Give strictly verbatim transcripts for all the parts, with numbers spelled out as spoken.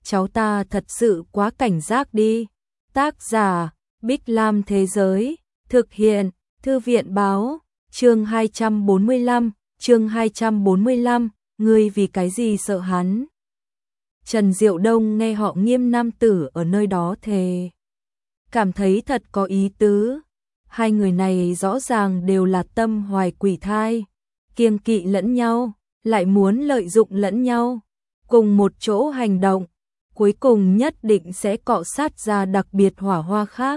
cháu ta thật sự quá cảnh giác đi. Tác giả, Bích Lam Thế Giới, thực hiện, Thư viện Báo, chương hai trăm bốn mươi lăm, chương hai trăm bốn mươi lăm, ngươi vì cái gì sợ hắn? Trần Diệu Đông nghe họ Nghiêm nam tử ở nơi đó thề. Cảm thấy thật có ý tứ. Hai người này rõ ràng đều là tâm hoài quỷ thai, kiêng kỵ lẫn nhau, lại muốn lợi dụng lẫn nhau, cùng một chỗ hành động, cuối cùng nhất định sẽ cọ sát ra đặc biệt hỏa hoa khác.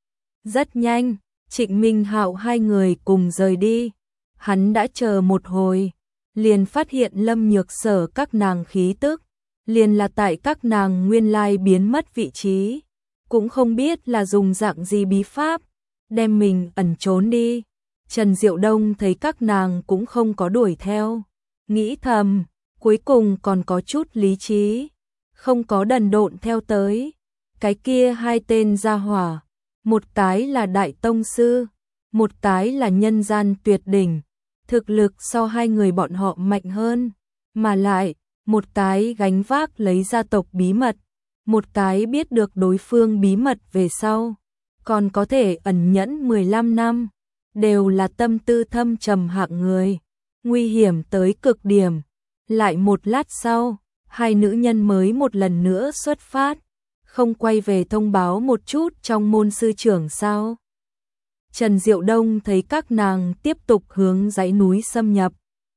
Rất nhanh, Trịnh Minh Hạo hai người cùng rời đi. Hắn đã chờ một hồi, liền phát hiện Lâm Nhược Sở các nàng khí tức, liền là tại các nàng nguyên lai biến mất vị trí, cũng không biết là dùng dạng gì bí pháp, đem mình ẩn trốn đi. Trần Diệu Đông thấy các nàng cũng không có đuổi theo, nghĩ thầm, cuối cùng còn có chút lý trí, không có đần độn theo tới. Cái kia hai tên gia hỏa, một cái là đại tông sư, một cái là nhân gian tuyệt đỉnh, thực lực so hai người bọn họ mạnh hơn, mà lại, một cái gánh vác lấy gia tộc bí mật, một cái biết được đối phương bí mật về sau, còn có thể ẩn nhẫn mười lăm năm, đều là tâm tư thâm trầm hạng người, nguy hiểm tới cực điểm. Lại một lát sau, hai nữ nhân mới một lần nữa xuất phát, không quay về thông báo một chút trong môn sư trưởng sao? Trần Diệu Đông thấy các nàng tiếp tục hướng dãy núi xâm nhập,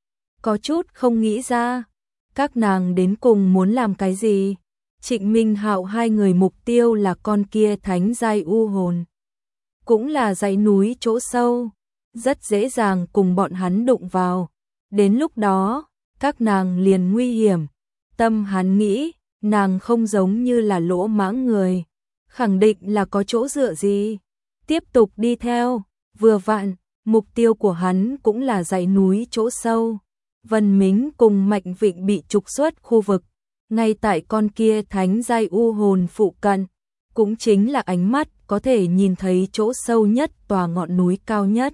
có chút không nghĩ ra, các nàng đến cùng muốn làm cái gì? Trịnh Minh Hạo hai người mục tiêu là con kia thánh giai u hồn, cũng là dãy núi chỗ sâu, rất dễ dàng cùng bọn hắn đụng vào, đến lúc đó, các nàng liền nguy hiểm. Tâm hắn nghĩ, nàng không giống như là lỗ mãng người, khẳng định là có chỗ dựa gì. Tiếp tục đi theo, vừa vặn, mục tiêu của hắn cũng là dãy núi chỗ sâu. Vân Mính cùng Mạnh Vịnh bị trục xuất khu vực, ngay tại con kia thánh giai u hồn phụ cận, cũng chính là ánh mắt có thể nhìn thấy chỗ sâu nhất tòa ngọn núi cao nhất.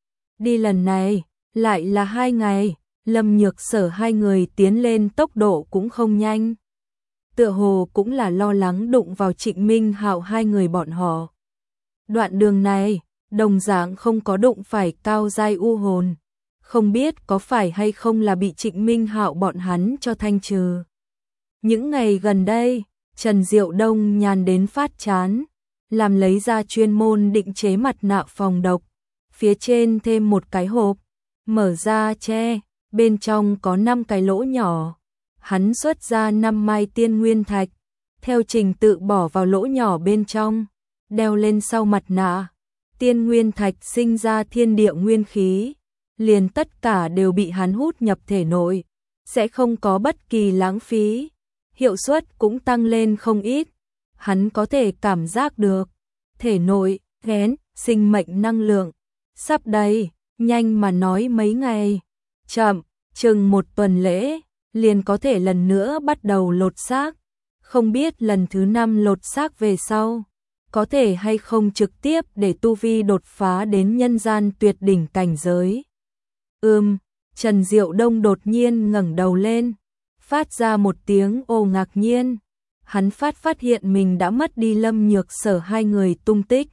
Đi lần này, lại là hai ngày, Lâm Nhược Sở hai người tiến lên tốc độ cũng không nhanh. Tựa hồ cũng là lo lắng đụng vào Trịnh Minh Hạo hai người bọn họ. Đoạn đường này, đồng dạng không có đụng phải cao giai u hồn, không biết có phải hay không là bị Trịnh Minh Hạo bọn hắn cho thanh trừ. Những ngày gần đây, Trần Diệu Đông nhàn đến phát chán, làm lấy ra chuyên môn định chế mặt nạ phòng độc, phía trên thêm một cái hộp, mở ra che, bên trong có năm cái lỗ nhỏ. Hắn xuất ra năm mai tiên nguyên thạch, theo trình tự bỏ vào lỗ nhỏ bên trong, đeo lên sau mặt nạ. Tiên nguyên thạch sinh ra thiên địa nguyên khí, liền tất cả đều bị hắn hút nhập thể nội, sẽ không có bất kỳ lãng phí, hiệu suất cũng tăng lên không ít. Hắn có thể cảm giác được, thể nội, ghén, sinh mệnh năng lượng, sắp đầy, nhanh mà nói mấy ngày, chậm, chừng một tuần lễ, liền có thể lần nữa bắt đầu lột xác. Không biết lần thứ năm lột xác về sau, có thể hay không trực tiếp để tu vi đột phá đến nhân gian tuyệt đỉnh cảnh giới. Ừm, Trần Diệu Đông đột nhiên ngẩng đầu lên, phát ra một tiếng ồ ngạc nhiên. Hắn phát phát hiện mình đã mất đi Lâm Nhược Sở hai người tung tích.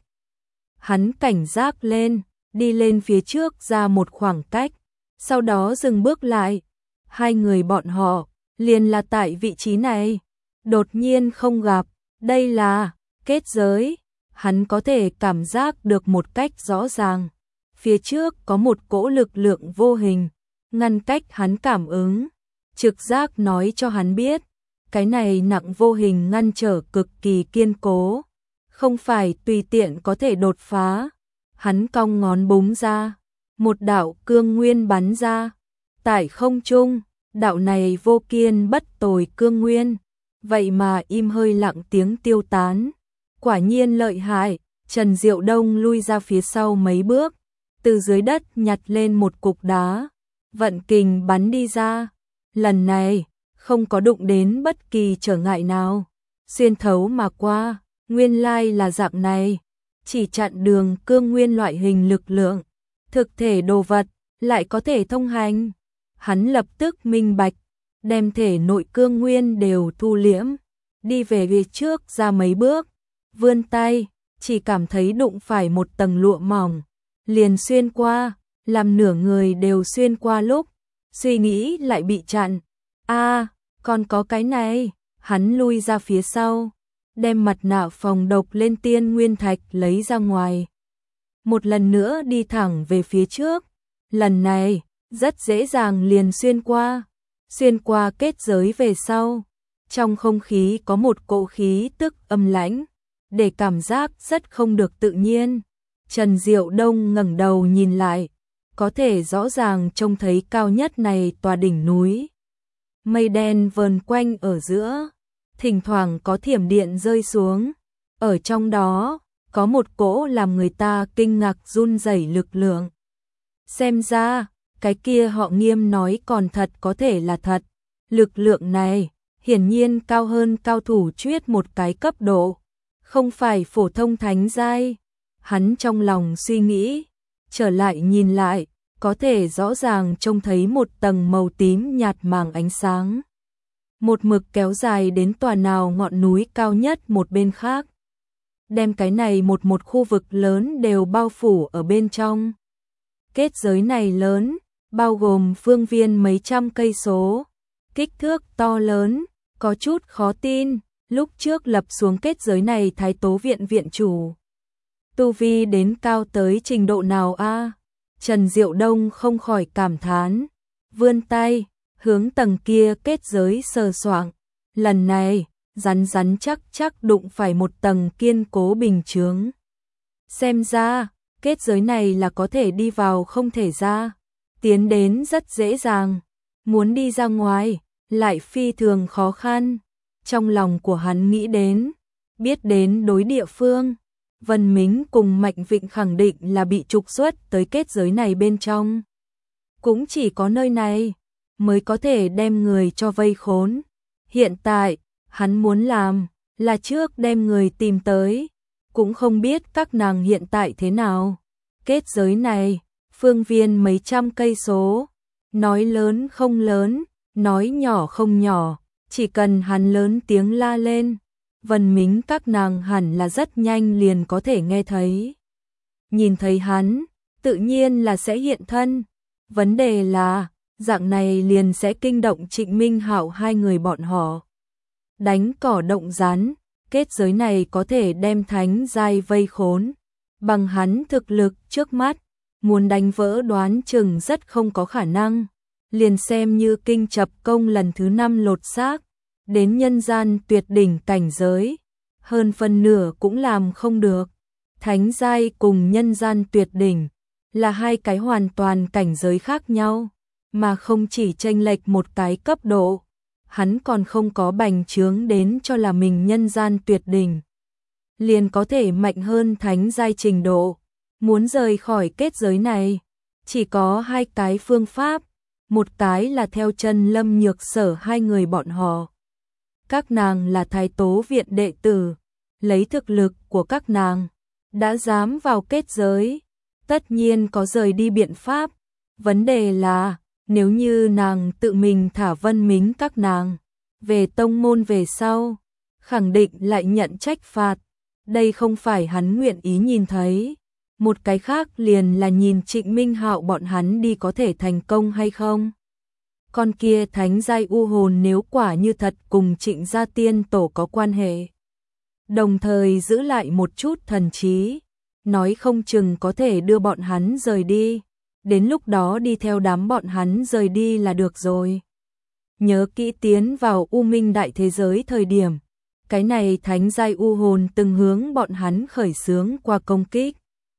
Hắn cảnh giác lên, đi lên phía trước ra một khoảng cách, sau đó dừng bước lại. Hai người bọn họ, liền là tại vị trí này, đột nhiên không gặp, đây là kết giới. Hắn có thể cảm giác được một cách rõ ràng, phía trước có một cỗ lực lượng vô hình, ngăn cách hắn cảm ứng, trực giác nói cho hắn biết, cái này nặng vô hình ngăn trở cực kỳ kiên cố, không phải tùy tiện có thể đột phá. Hắn cong ngón búng ra, một đạo cương nguyên bắn ra, tại không trung, đạo này vô kiên bất tồi cương nguyên, vậy mà im hơi lặng tiếng tiêu tán, quả nhiên lợi hại. Trần Diệu Đông lui ra phía sau mấy bước, từ dưới đất nhặt lên một cục đá, vận kình bắn đi ra, lần này không có đụng đến bất kỳ trở ngại nào, xuyên thấu mà qua. Nguyên lai là dạng này, chỉ chặn đường cương nguyên loại hình lực lượng, thực thể đồ vật lại có thể thông hành. Hắn lập tức minh bạch, đem thể nội cương nguyên đều thu liễm, đi về phía trước ra mấy bước, vươn tay, chỉ cảm thấy đụng phải một tầng lụa mỏng, liền xuyên qua, làm nửa người đều xuyên qua lúc, suy nghĩ lại bị chặn. A, à, còn có cái này, hắn lui ra phía sau, đem mặt nạ phòng độc lên tiên nguyên thạch lấy ra ngoài. Một lần nữa đi thẳng về phía trước, lần này, rất dễ dàng liền xuyên qua, xuyên qua kết giới về sau. Trong không khí có một cỗ khí tức âm lãnh, để cảm giác rất không được tự nhiên. Trần Diệu Đông ngẩng đầu nhìn lại, có thể rõ ràng trông thấy cao nhất này tòa đỉnh núi. Mây đen vờn quanh ở giữa, thỉnh thoảng có thiểm điện rơi xuống. Ở trong đó, có một cỗ làm người ta kinh ngạc run rẩy lực lượng. Xem ra, cái kia họ Nghiêm nói còn thật có thể là thật. Lực lượng này, hiển nhiên cao hơn cao thủ chuyết một cái cấp độ. Không phải phổ thông thánh giai. Hắn trong lòng suy nghĩ, trở lại nhìn lại, có thể rõ ràng trông thấy một tầng màu tím nhạt màng ánh sáng. Một mực kéo dài đến tòa nào ngọn núi cao nhất một bên khác. Đem cái này một một khu vực lớn đều bao phủ ở bên trong. Kết giới này lớn, bao gồm phương viên mấy trăm cây số. Kích thước to lớn, có chút khó tin. Lúc trước lập xuống kết giới này Thái Tố Viện viện chủ. Tu vi đến cao tới trình độ nào a? Trần Diệu Đông không khỏi cảm thán, vươn tay, hướng tầng kia kết giới sờ soạng. Lần này, rắn rắn chắc chắc đụng phải một tầng kiên cố bình chướng. Xem ra, kết giới này là có thể đi vào không thể ra. Tiến đến rất dễ dàng, muốn đi ra ngoài, lại phi thường khó khăn. Trong lòng của hắn nghĩ đến, biết đến đối địa phương. Vân Mính cùng Mạnh Vịnh khẳng định là bị trục xuất tới kết giới này bên trong. Cũng chỉ có nơi này mới có thể đem người cho vây khốn. Hiện tại, hắn muốn làm là trước đem người tìm tới. Cũng không biết các nàng hiện tại thế nào. Kết giới này, phương viên mấy trăm cây số. Nói lớn không lớn, nói nhỏ không nhỏ. Chỉ cần hắn lớn tiếng la lên, Vân Mính các nàng hẳn là rất nhanh liền có thể nghe thấy. Nhìn thấy hắn, tự nhiên là sẽ hiện thân. Vấn đề là, dạng này liền sẽ kinh động Trịnh Minh Hạo hai người bọn họ. Đánh cỏ động rắn, kết giới này có thể đem thánh giai vây khốn. Bằng hắn thực lực trước mắt, muốn đánh vỡ đoán chừng rất không có khả năng. Liền xem như kinh chập công lần thứ năm lột xác, đến nhân gian tuyệt đỉnh cảnh giới, hơn phân nửa cũng làm không được. Thánh giai cùng nhân gian tuyệt đỉnh là hai cái hoàn toàn cảnh giới khác nhau, mà không chỉ chênh lệch một cái cấp độ, hắn còn không có bành trướng đến cho là mình nhân gian tuyệt đỉnh liền có thể mạnh hơn thánh giai trình độ. Muốn rời khỏi kết giới này, chỉ có hai cái phương pháp, một cái là theo chân Lâm Nhược Sở hai người bọn họ. Các nàng là Thái Tố Viện đệ tử, lấy thực lực của các nàng, đã dám vào kết giới, tất nhiên có rời đi biện pháp. Vấn đề là, nếu như nàng tự mình thả Vân Mính các nàng, về tông môn về sau, khẳng định lại nhận trách phạt. Đây không phải hắn nguyện ý nhìn thấy. Một cái khác liền là nhìn Trịnh Minh Hạo bọn hắn đi có thể thành công hay không. Con kia thánh giai u hồn nếu quả như thật cùng Trịnh gia tiên tổ có quan hệ, đồng thời giữ lại một chút thần trí, nói không chừng có thể đưa bọn hắn rời đi. Đến lúc đó đi theo đám bọn hắn rời đi là được rồi. Nhớ kỹ tiến vào U Minh đại thế giới thời điểm, cái này thánh giai u hồn từng hướng bọn hắn khởi xướng qua công kích.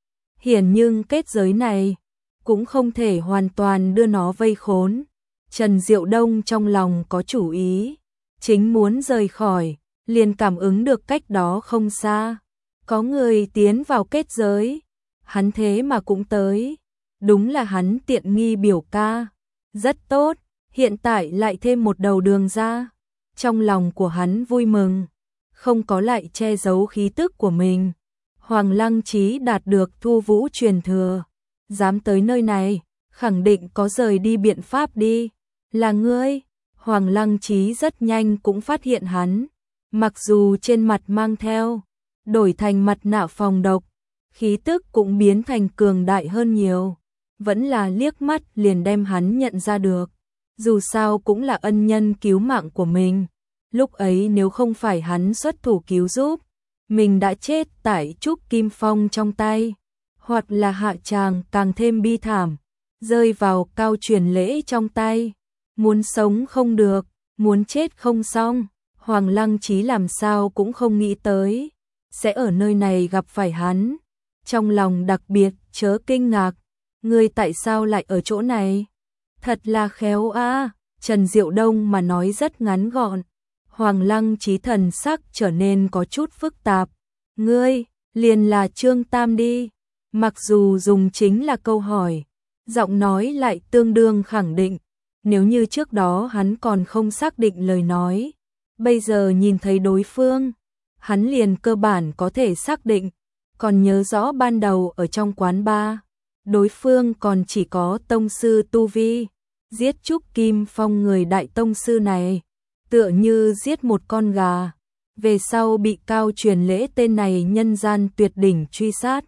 Hiển nhưng kết giới này cũng không thể hoàn toàn đưa nó vây khốn. Trần Diệu Đông trong lòng có chủ ý, chính muốn rời khỏi, liền cảm ứng được cách đó không xa có người tiến vào kết giới. Hắn thế mà cũng tới, đúng là hắn tiện nghi biểu ca. Rất tốt, hiện tại lại thêm một đầu đường ra. Trong lòng của hắn vui mừng, không có lại che giấu khí tức của mình. Hoàng Lăng Chí đạt được Thu Vũ truyền thừa, dám tới nơi này, khẳng định có rời đi biện pháp đi. Là ngươi? Hoàng Lăng Chí rất nhanh cũng phát hiện hắn, Mặc dù trên mặt mang theo, đổi thành mặt nạ phòng độc, khí tức cũng biến thành cường đại hơn nhiều, vẫn là liếc mắt liền đem hắn nhận ra được. Dù sao cũng là ân nhân cứu mạng của mình, lúc ấy nếu không phải hắn xuất thủ cứu giúp, mình đã chết tại Trúc Kim Phong trong tay, hoặc là hạ tràng càng thêm bi thảm, rơi vào Cao Truyền Lễ trong tay. Muốn sống không được, muốn chết không xong, Hoàng Lăng Chí làm sao cũng không nghĩ tới sẽ ở nơi này gặp phải hắn. Trong lòng đặc biệt chớ kinh ngạc, ngươi tại sao lại ở chỗ này? Thật là khéo a. Trần Diệu Đông mà nói rất ngắn gọn. Hoàng Lăng Chí thần sắc trở nên có chút phức tạp. Ngươi, liền là Trương Tam đi. Mặc dù dùng chính là câu hỏi, giọng nói lại tương đương khẳng định. Nếu như trước đó hắn còn không xác định lời nói, bây giờ nhìn thấy đối phương, hắn liền cơ bản có thể xác định. Còn nhớ rõ ban đầu ở trong quán bar, đối phương còn chỉ có tông sư tu vi, giết Trúc Kim Phong người đại tông sư này, tựa như giết một con gà, về sau bị Cao Truyền Lễ tên này nhân gian tuyệt đỉnh truy sát,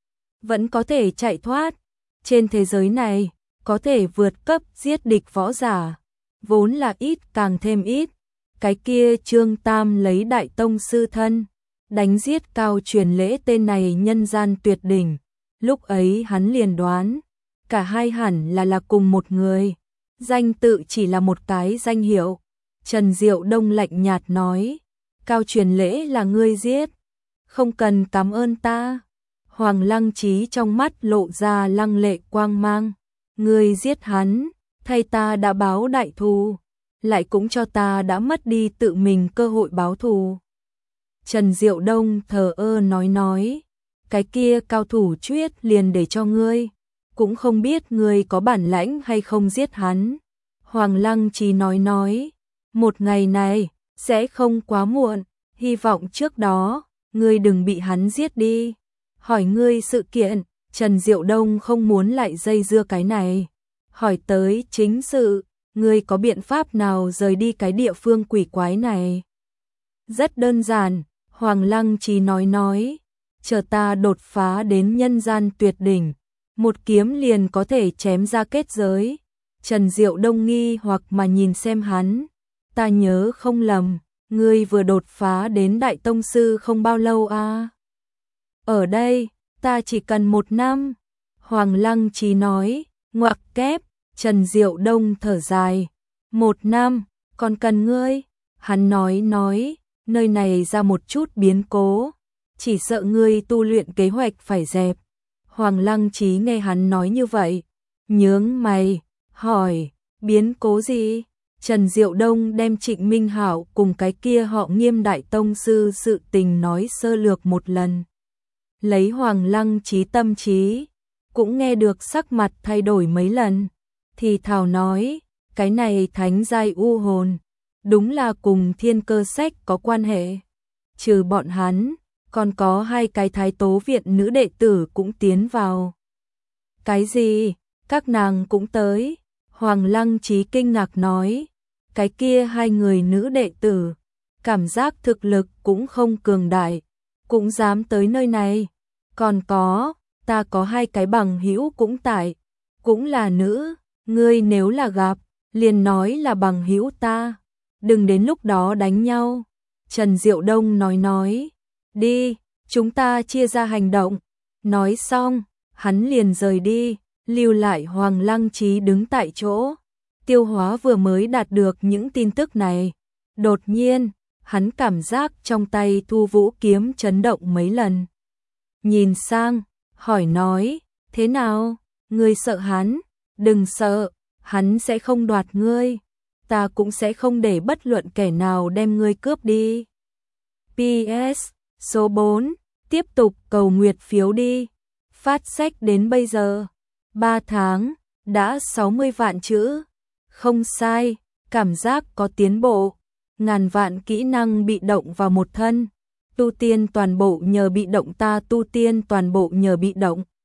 vẫn có thể chạy thoát. Trên thế giới này, có thể vượt cấp giết địch võ giả, vốn là ít càng thêm ít. Cái kia Trương Tam lấy đại tông sư thân, đánh giết Cao Truyền Lễ tên này nhân gian tuyệt đỉnh. Lúc ấy hắn liền đoán, cả hai hẳn là là cùng một người, danh tự chỉ là một cái danh hiệu. Trần Diệu Đông lạnh nhạt nói, Cao Truyền Lễ là ngươi giết, không cần cảm ơn ta. Hoàng Lăng Chí trong mắt lộ ra lăng lệ quang mang, ngươi giết hắn, thay ta đã báo đại thù, lại cũng cho ta đã mất đi tự mình cơ hội báo thù. Trần Diệu Đông thờ ơ nói nói, cái kia cao thủ chuyết liền để cho ngươi, cũng không biết ngươi có bản lãnh hay không giết hắn. Hoàng Lăng Chí nói nói, một ngày này sẽ không quá muộn, hy vọng trước đó ngươi đừng bị hắn giết đi. Hỏi ngươi sự kiện, Trần Diệu Đông không muốn lại dây dưa cái này, hỏi tới chính sự, ngươi có biện pháp nào rời đi cái địa phương quỷ quái này? Rất đơn giản, Hoàng Lăng Chí nói nói, chờ ta đột phá đến nhân gian tuyệt đỉnh, một kiếm liền có thể chém ra kết giới. Trần Diệu Đông nghi hoặc mà nhìn xem hắn, ta nhớ không lầm, ngươi vừa đột phá đến đại tông sư không bao lâu à? Ở đây, ta chỉ cần một năm. Hoàng Lăng Chí nói, ngoặc kép. Trần Diệu Đông thở dài, một năm, còn cần ngươi? Hắn nói nói, nơi này ra một chút biến cố, chỉ sợ ngươi tu luyện kế hoạch phải dẹp. Hoàng Lăng Chí nghe hắn nói như vậy, nhướng mày, hỏi, biến cố gì? Trần Diệu Đông đem Trịnh Minh Hạo cùng cái kia họ Nghiêm đại tông sư sự tình nói sơ lược một lần. Lấy Hoàng Lăng Chí tâm trí, cũng nghe được sắc mặt thay đổi mấy lần, thì thào nói, cái này thánh giai u hồn, đúng là cùng Thiên Cơ Sách có quan hệ. Trừ bọn hắn, còn có hai cái Thái Tố viện nữ đệ tử cũng tiến vào. Cái gì? Các nàng cũng tới? Hoàng Lăng Chí kinh ngạc nói, cái kia hai người nữ đệ tử, cảm giác thực lực cũng không cường đại, cũng dám tới nơi này. Còn có, ta có hai cái bằng hữu cũng tại, cũng là nữ, ngươi nếu là gặp, liền nói là bằng hữu ta, đừng đến lúc đó đánh nhau. Trần Diệu Đông nói nói, đi, chúng ta chia ra hành động. Nói xong, hắn liền rời đi, lưu lại Hoàng Lăng Chí đứng tại chỗ, tiêu hóa vừa mới đạt được những tin tức này. Đột nhiên, hắn cảm giác trong tay Thu Vũ kiếm chấn động mấy lần. Nhìn sang, hỏi nói, thế nào, ngươi sợ hắn? Đừng sợ, hắn sẽ không đoạt ngươi, ta cũng sẽ không để bất luận kẻ nào đem ngươi cướp đi. pê ét số bốn, tiếp tục cầu nguyệt phiếu đi. Phát sách đến bây giờ, ba tháng, đã sáu mươi vạn chữ. Không sai, cảm giác có tiến bộ. Ngàn vạn kỹ năng bị động vào một thân. Tu tiên toàn bộ nhờ bị động, ta tu tiên toàn bộ nhờ bị động.